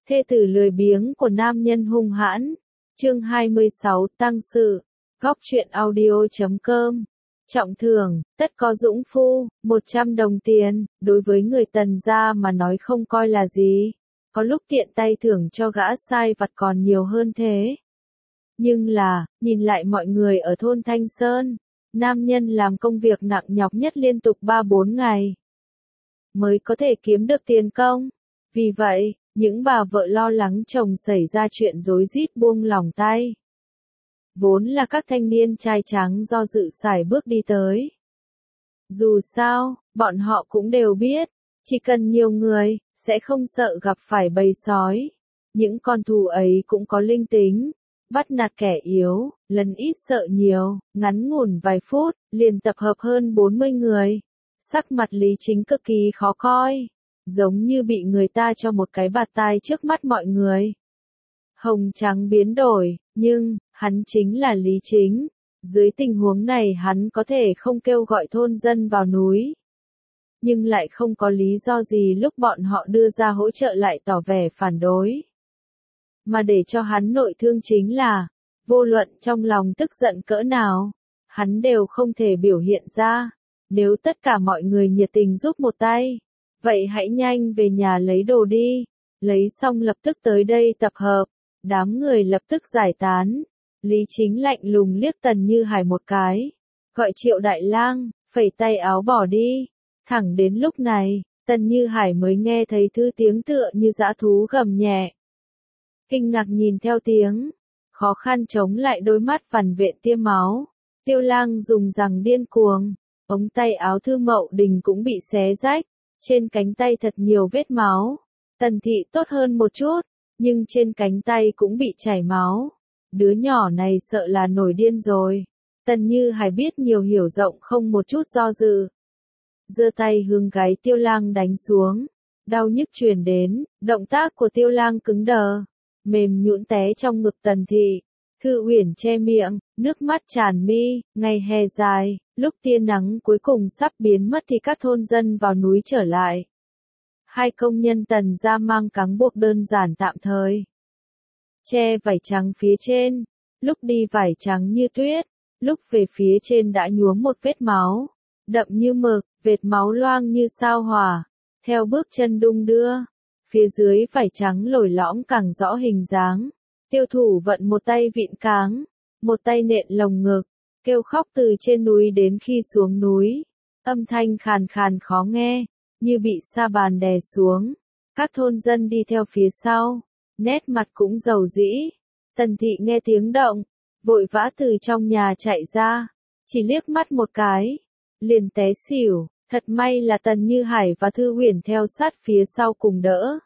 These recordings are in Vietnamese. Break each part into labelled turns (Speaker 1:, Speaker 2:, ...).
Speaker 1: Thê tử lười biếng của nam nhân hung hãn. Chương 26 Tăng sự. Góc truyện audio.com. Trọng thưởng, tất có dũng phu, 100 đồng tiền, đối với người Tần gia mà nói không coi là gì. Có lúc tiện tay thưởng cho gã sai vặt còn nhiều hơn thế. Nhưng là, nhìn lại mọi người ở thôn Thanh Sơn, nam nhân làm công việc nặng nhọc nhất liên tục 3-4 ngày mới có thể kiếm được tiền công. Vì vậy, những bà vợ lo lắng chồng xảy ra chuyện rối rít buông lỏng tay. Vốn là các thanh niên trai trắng do dự sải bước đi tới. Dù sao, bọn họ cũng đều biết, chỉ cần nhiều người, sẽ không sợ gặp phải bầy sói. Những con thú ấy cũng có linh tính, bắt nạt kẻ yếu, lần ít sợ nhiều, ngắn ngủn vài phút, liền tập hợp hơn 40 người. Sắc mặt Lý Chính cực kỳ khó coi, giống như bị người ta cho một cái bạt tai trước mắt mọi người. Hồng trắng biến đổi, nhưng, hắn chính là Lý Chính. Dưới tình huống này hắn có thể không kêu gọi thôn dân vào núi. Nhưng lại không có lý do gì lúc bọn họ đưa ra hỗ trợ lại tỏ vẻ phản đối. Mà để cho hắn nội thương chính là, vô luận trong lòng tức giận cỡ nào, hắn đều không thể biểu hiện ra. Nếu tất cả mọi người nhiệt tình giúp một tay, vậy hãy nhanh về nhà lấy đồ đi. Lấy xong lập tức tới đây tập hợp. Đám người lập tức giải tán. Lý Chính lạnh lùng liếc Tần Như Hải một cái, gọi Triệu Đại Lang, phẩy tay áo bỏ đi. Thẳng đến lúc này, Tần Như Hải mới nghe thấy thứ tiếng tựa như dã thú gầm nhẹ. Kinh ngạc nhìn theo tiếng, khó khăn chống lại đôi mắt vằn vện tia máu. Tiêu Lang dùng rằng điên cuồng, ống tay áo Thư Mậu Đình cũng bị xé rách, trên cánh tay thật nhiều vết máu. Tần Thị tốt hơn một chút, nhưng trên cánh tay cũng bị chảy máu. Đứa nhỏ này sợ là nổi điên rồi. Tần Như Hải biết nhiều hiểu rộng không một chút do dự. Giơ tay hướng gáy Tiêu Lang đánh xuống. Đau nhức truyền đến, động tác của Tiêu Lang cứng đờ, mềm nhũn té trong ngực Tần Thị. Thư Uyển che miệng, nước mắt tràn mi. Ngày hè dài, lúc tia nắng cuối cùng sắp biến mất thì các thôn dân vào núi trở lại. Hai công nhân Tần gia mang cáng buộc đơn giản tạm thời, che vải trắng phía trên. Lúc đi vải trắng như tuyết, lúc về phía trên đã nhuốm một vết máu, đậm như mực, vệt máu loang như sao hỏa. Theo bước chân đung đưa, phía dưới vải trắng lồi lõm càng rõ hình dáng. Tiêu Thủ vận một tay vịn cáng, một tay nện lồng ngực, kêu khóc từ trên núi đến khi xuống núi. Âm thanh khàn khàn khó nghe, như bị sa bàn đè xuống. Các thôn dân đi theo phía sau, nét mặt cũng rầu rĩ. Tần Thị nghe tiếng động, vội vã từ trong nhà chạy ra, chỉ liếc mắt một cái, liền té xỉu. Thật may là Tần Như Hải và Thư Uyển theo sát phía sau cùng đỡ.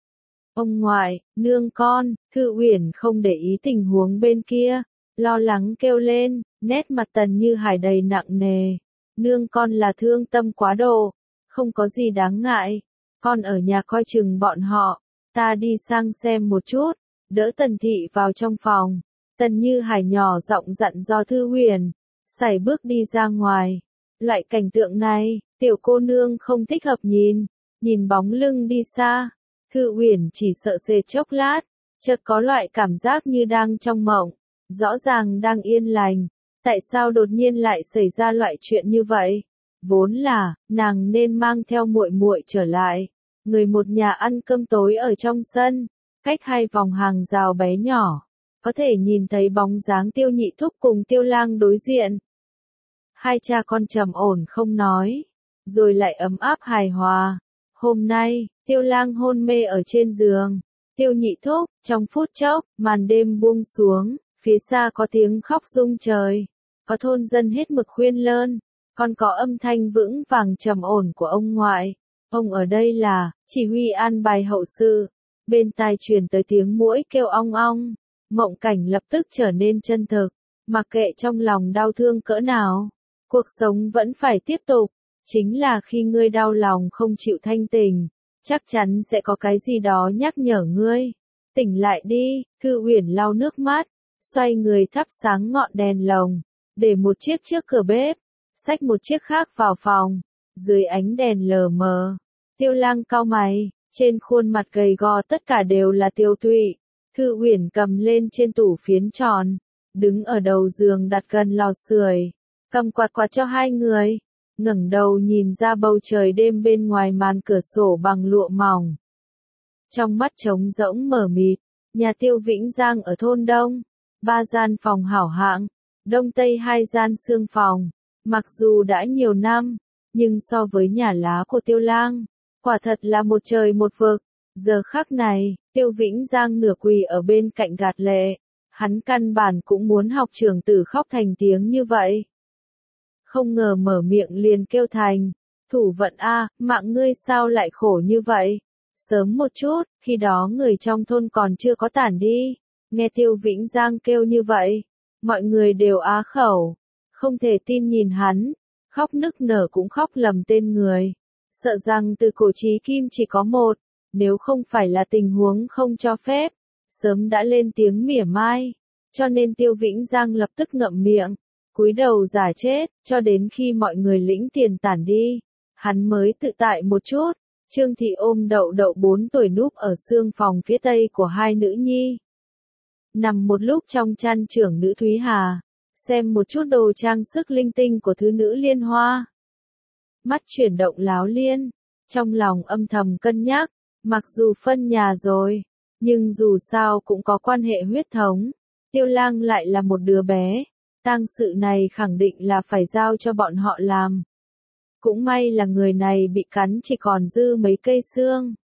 Speaker 1: Ông ngoại, nương con. Thư Uyển không để ý tình huống bên kia, lo lắng kêu lên, nét mặt Tần Như Hải đầy nặng nề. Nương con là thương tâm quá độ, không có gì đáng ngại, con ở nhà coi chừng bọn họ, ta đi sang xem một chút. Đỡ Tần Thị vào trong phòng, Tần Như Hải nhỏ giọng dặn dò Thư Uyển, sải bước đi ra ngoài. Loại cảnh tượng này, tiểu cô nương không thích hợp nhìn bóng lưng đi xa. Thư Uyển chỉ sợ sệt chốc lát, chợt có loại cảm giác như đang trong mộng, rõ ràng đang yên lành, tại sao đột nhiên lại xảy ra loại chuyện như vậy? Vốn là, nàng nên mang theo muội muội trở lại, người một nhà ăn cơm tối ở trong sân, cách hai vòng hàng rào bé nhỏ, có thể nhìn thấy bóng dáng Tiêu Nhị Thúc cùng Tiêu Lang đối diện. Hai cha con trầm ổn không nói, rồi lại ấm áp hài hòa. Hôm nay, Tiêu Lang hôn mê ở trên giường. Tiêu Nhị Thúc, trong phút chốc, màn đêm buông xuống, phía xa có tiếng khóc rung trời. Có thôn dân hết mực khuyên lơn, còn có âm thanh vững vàng trầm ổn của ông ngoại. Ông ở đây là, chỉ huy an bài hậu sự. Bên tai truyền tới tiếng muỗi kêu ong ong. Mộng cảnh lập tức trở nên chân thực. Mặc kệ trong lòng đau thương cỡ nào, cuộc sống vẫn phải tiếp tục. Chính là khi ngươi đau lòng không chịu thanh tỉnh, chắc chắn sẽ có cái gì đó nhắc nhở ngươi. Tỉnh lại đi. Thư Uyển lau nước mắt, xoay người thắp sáng ngọn đèn lồng, để một chiếc trước cửa bếp, xách một chiếc khác vào phòng. Dưới ánh đèn lờ mờ, Tiêu Lang cau mày, Trên khuôn mặt gầy gò tất cả đều là tiêu tụy. Thư Uyển cầm lên trên tủ phiến tròn, đứng ở đầu giường đặt gần lò sưởi, cầm quạt quạt cho hai người, ngẩng đầu nhìn ra bầu trời đêm bên ngoài màn cửa sổ bằng lụa mỏng. Trong mắt trống rỗng mờ mịt, nhà Tiêu Vĩnh Giang ở thôn Đông, 3 gian phòng hảo hạng, Đông Tây 2 gian xương phòng, mặc dù đã nhiều năm, nhưng so với nhà lá của Tiêu Lang, quả thật là một trời một vực. Giờ khắc này, Tiêu Vĩnh Giang nửa quỳ ở bên cạnh gạt lệ, hắn căn bản cũng muốn học trưởng tử khóc thành tiếng như vậy. Không ngờ mở miệng liền kêu thành, Thủ Vận a, mạng ngươi sao lại khổ như vậy? Sớm một chút, khi đó người trong thôn còn chưa có tản đi, nghe Tiêu Vĩnh Giang kêu như vậy, mọi người đều á khẩu, không thể tin nhìn hắn, khóc nức nở cũng khóc lầm tên người, sợ rằng từ cổ chí kim chỉ có một, nếu không phải là tình huống không cho phép, sớm đã lên tiếng mỉa mai, cho nên Tiêu Vĩnh Giang lập tức ngậm miệng, cúi đầu giả chết, cho đến khi mọi người lĩnh tiền tản đi, hắn mới tự tại một chút. Trương Thị ôm Đậu Đậu 4 tuổi núp ở xương phòng phía tây của hai nữ nhi. Nằm một lúc trong chăn trưởng nữ Thúy Hà, xem một chút đồ trang sức linh tinh của thứ nữ Liên Hoa. Mắt chuyển động láo liên, trong lòng âm thầm cân nhắc, mặc dù phân nhà rồi, nhưng dù sao cũng có quan hệ huyết thống, Tiêu Lang lại là một đứa bé, tang sự này khẳng định là phải giao cho bọn họ làm. Cũng may là người này bị cắn chỉ còn dư mấy cây xương.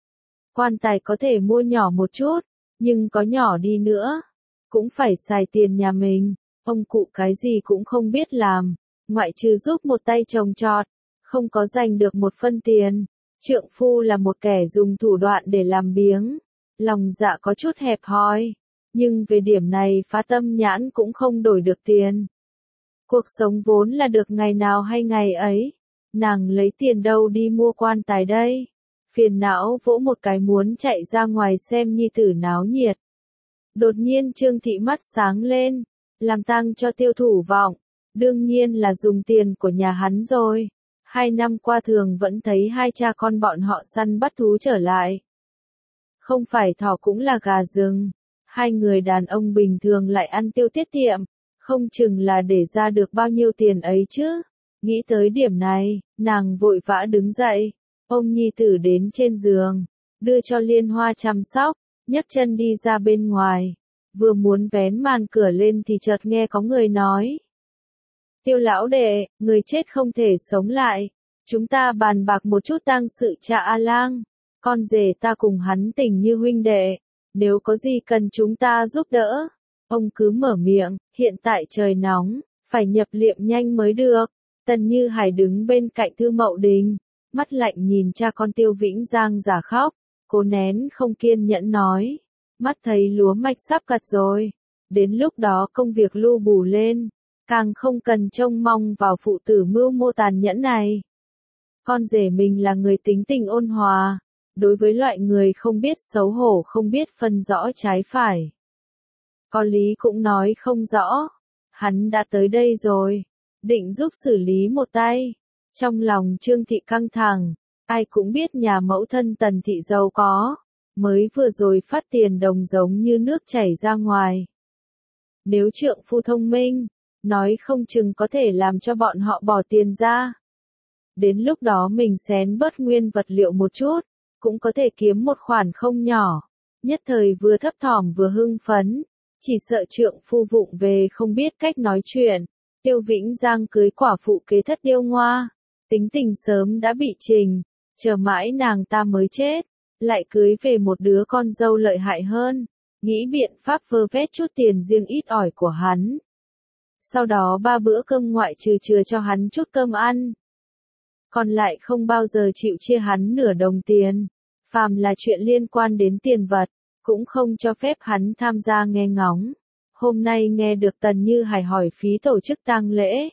Speaker 1: Quan tài có thể mua nhỏ một chút, nhưng có nhỏ đi nữa, cũng phải xài tiền nhà mình, ông cụ cái gì cũng không biết làm, ngoại trừ giúp một tay trồng trọt, không có giành được một phân tiền. Trượng phu là một kẻ dùng thủ đoạn để làm biếng, lòng dạ có chút hẹp hòi, nhưng về điểm này phá tâm nhãn cũng không đổi được tiền. Cuộc sống vốn là được ngày nào hay ngày ấy. Nàng lấy tiền đâu đi mua quan tài đây? Phiền não vỗ một cái muốn chạy ra ngoài xem nhi tử náo nhiệt. Đột nhiên Trương Thị mắt sáng lên, làm tang cho Tiêu Thủ Vọng, đương nhiên là dùng tiền của nhà hắn rồi. 2 năm qua thường vẫn thấy hai cha con bọn họ săn bắt thú trở lại. Không phải thỏ cũng là gà rừng, hai người đàn ông bình thường lại ăn tiêu tiết kiệm, không chừng là để ra được bao nhiêu tiền ấy chứ. Nghĩ tới điểm này, nàng vội vã đứng dậy, ôm nhi tử đến trên giường, đưa cho Liên Hoa chăm sóc, nhấc chân đi ra bên ngoài, vừa muốn vén màn cửa lên thì chợt nghe có người nói. Tiêu lão đệ, người chết không thể sống lại, chúng ta bàn bạc một chút tang sự cha A Lang, con rể ta cùng hắn tình như huynh đệ, nếu có gì cần chúng ta giúp đỡ, ông cứ mở miệng, hiện tại trời nóng, phải nhập liệm nhanh mới được. Tần Như Hải đứng bên cạnh Thư Mậu Đình, mắt lạnh nhìn cha con Tiêu Vĩnh Giang giả khóc, cố nén không kiên nhẫn nói, mắt thấy lúa mạch sắp cặt rồi, đến lúc đó công việc lu bù lên, càng không cần trông mong vào phụ tử mưu mô tàn nhẫn này. Con rể mình là người tính tình ôn hòa, đối với loại người không biết xấu hổ không biết phân rõ trái phải. Có lý cũng nói không rõ, hắn đã tới đây rồi. Định giúp xử lý một tay. Trong lòng Trương Thị căng thẳng, ai cũng biết nhà mẫu thân Tần Thị giàu có, mới vừa rồi phát tiền đồng giống như nước chảy ra ngoài. Nếu trượng phu thông minh, nói không chừng có thể làm cho bọn họ bỏ tiền ra. Đến lúc đó mình xén bớt nguyên vật liệu một chút, cũng có thể kiếm một khoản không nhỏ. Nhất thời vừa thấp thỏm vừa hưng phấn, chỉ sợ trượng phu vụng về không biết cách nói chuyện. Tiêu Vĩnh Giang cưới quả phụ kế thất Điêu Ngoa, tính tình sớm đã bị trình, chờ mãi nàng ta mới chết, lại cưới về một đứa con dâu lợi hại hơn, nghĩ biện pháp vơ vét chút tiền riêng ít ỏi của hắn. Sau đó 3 bữa cơm ngoại trừ chừa cho hắn chút cơm ăn, còn lại không bao giờ chịu chia hắn nửa đồng tiền, phàm là chuyện liên quan đến tiền vật, cũng không cho phép hắn tham gia nghe ngóng. Hôm nay nghe được Tần Như Hải hỏi phí tổ chức tang lễ.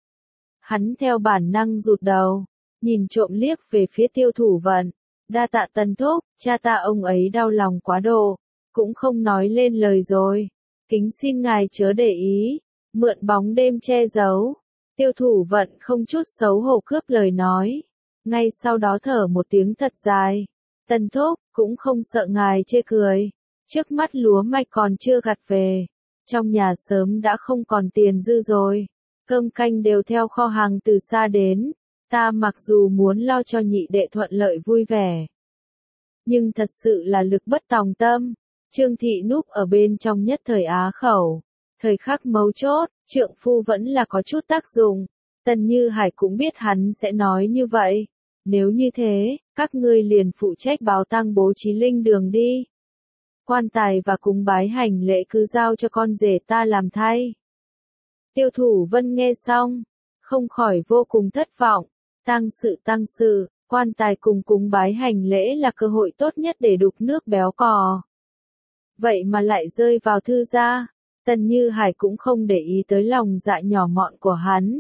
Speaker 1: Hắn theo bản năng rụt đầu, nhìn trộm liếc về phía Tiêu Thủ Vận. Đa tạ Tần thúc, cha ta ông ấy đau lòng quá độ, cũng không nói lên lời rồi. Kính xin ngài chớ để ý, mượn bóng đêm che giấu. Tiêu Thủ Vận không chút xấu hổ cướp lời nói. Ngay sau đó thở một tiếng thật dài. Tần thúc, cũng không sợ ngài chê cười. Trước mắt lúa mạch còn chưa gặt về. Trong nhà sớm đã không còn tiền dư rồi. Cơm canh đều theo kho hàng từ xa đến. Ta mặc dù muốn lo cho nhị đệ thuận lợi vui vẻ. Nhưng thật sự là lực bất tòng tâm. Trương Thị núp ở bên trong nhất thời á khẩu. Thời khắc mấu chốt, trượng phu vẫn là có chút tác dụng. Tần Như Hải cũng biết hắn sẽ nói như vậy. Nếu như thế, các ngươi liền phụ trách báo tang bố trí linh đường đi. Quan tài và cúng bái hành lễ cứ giao cho con rể ta làm thay. Tiêu Thủ Vân nghe xong, không khỏi vô cùng thất vọng. Tang sự, quan tài cùng cúng bái hành lễ là cơ hội tốt nhất để đục nước béo cò. Vậy mà lại rơi vào thư gia. Tần Như Hải cũng không để ý tới lòng dạ nhỏ mọn của hắn.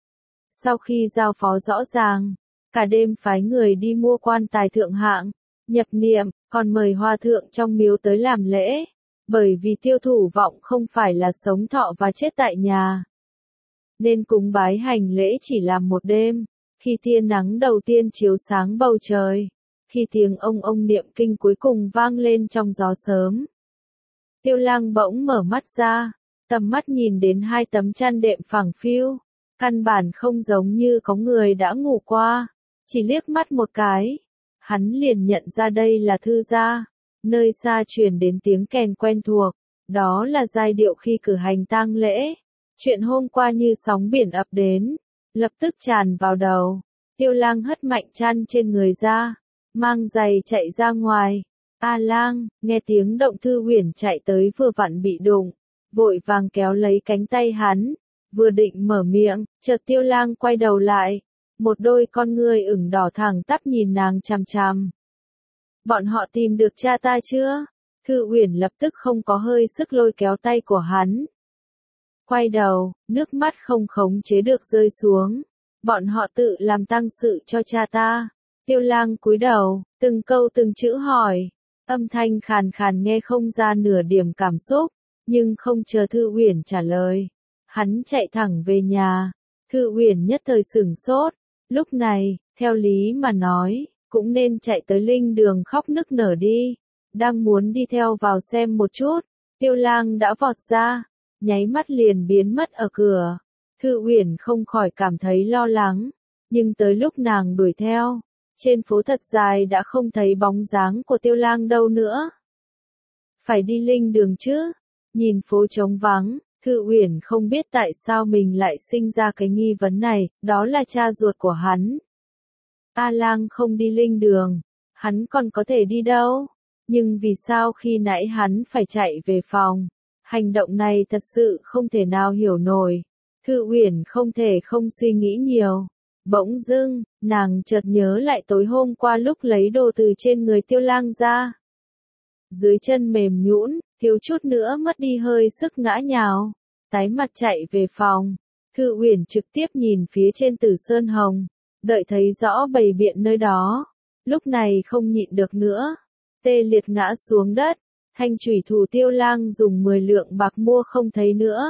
Speaker 1: Sau khi giao phó rõ ràng, cả đêm phái người đi mua quan tài thượng hạng, nhập niệm, còn mời hòa thượng trong miếu tới làm lễ, bởi vì Tiêu Thủ Vọng không phải là sống thọ và chết tại nhà. Nên cúng bái hành lễ chỉ làm một đêm, khi tia nắng đầu tiên chiếu sáng bầu trời, khi tiếng ông niệm kinh cuối cùng vang lên trong gió sớm. Tiêu Lang bỗng mở mắt ra, tầm mắt nhìn đến hai tấm chăn đệm phẳng phiu, căn bản không giống như có người đã ngủ qua, chỉ liếc mắt một cái, hắn liền nhận ra đây là thư gia, nơi xa truyền đến tiếng kèn quen thuộc, đó là giai điệu khi cử hành tang lễ. Chuyện hôm qua như sóng biển ập đến, lập tức tràn vào đầu. Tiêu Lang hất mạnh chăn trên người ra, mang giày chạy ra ngoài. A Lang, nghe tiếng động Thư Huyền chạy tới vừa vặn bị đụng, vội vàng kéo lấy cánh tay hắn, vừa định mở miệng, chợt Tiêu Lang quay đầu lại, một đôi con ngươi ửng đỏ thẳng tắp nhìn nàng chằm chằm. Bọn họ tìm được cha ta chưa? Thư Huyền lập tức không có hơi sức lôi kéo tay của hắn. Quay đầu, nước mắt không khống chế được rơi xuống. Bọn họ tự làm tang sự cho cha ta. Tiêu Lang cúi đầu, từng câu từng chữ hỏi. Âm thanh khàn khàn nghe không ra nửa điểm cảm xúc, nhưng không chờ Thư Huyền trả lời. Hắn chạy thẳng về nhà. Thư Huyền nhất thời sửng sốt. Lúc này, theo lý mà nói, cũng nên chạy tới linh đường khóc nức nở đi. Đang muốn đi theo vào xem một chút, Tiêu Lang đã vọt ra, nháy mắt liền biến mất ở cửa. Thư Huyền không khỏi cảm thấy lo lắng, nhưng tới lúc nàng đuổi theo, trên phố thật dài đã không thấy bóng dáng của Tiêu Lang đâu nữa. Phải đi linh đường chứ? Nhìn phố trống vắng, Thư Huyền không biết tại sao mình lại sinh ra cái nghi vấn này, đó là cha ruột của hắn. A Lang không đi linh đường, hắn còn có thể đi đâu? Nhưng vì sao khi nãy hắn phải chạy về phòng? Hành động này thật sự không thể nào hiểu nổi. Thư Huyền không thể không suy nghĩ nhiều. Bỗng dưng, nàng chợt nhớ lại tối hôm qua lúc lấy đồ từ trên người Tiêu Lang ra. Dưới chân mềm nhũn, thiếu chút nữa mất đi hơi sức ngã nhào. Tái mặt chạy về phòng. Thư Huyền trực tiếp nhìn phía trên Tử Sơn Hồng, đợi thấy rõ bày biện nơi đó. Lúc này không nhịn được nữa. Tê liệt ngã xuống đất. Thanh chủy thủ Tiêu Lang dùng 10 lượng bạc mua không thấy nữa.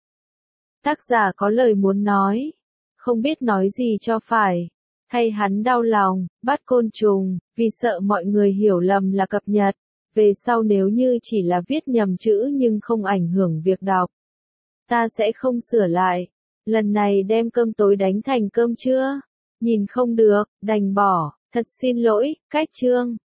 Speaker 1: Tác giả có lời muốn nói, không biết nói gì cho phải. Thay hắn đau lòng, bắt côn trùng, vì sợ mọi người hiểu lầm là cập nhật. Về sau nếu như chỉ là viết nhầm chữ nhưng không ảnh hưởng việc đọc, ta sẽ không sửa lại. Lần này đem cơm tối đánh thành cơm trưa. Nhìn không được, đành bỏ, thật xin lỗi, cách chương.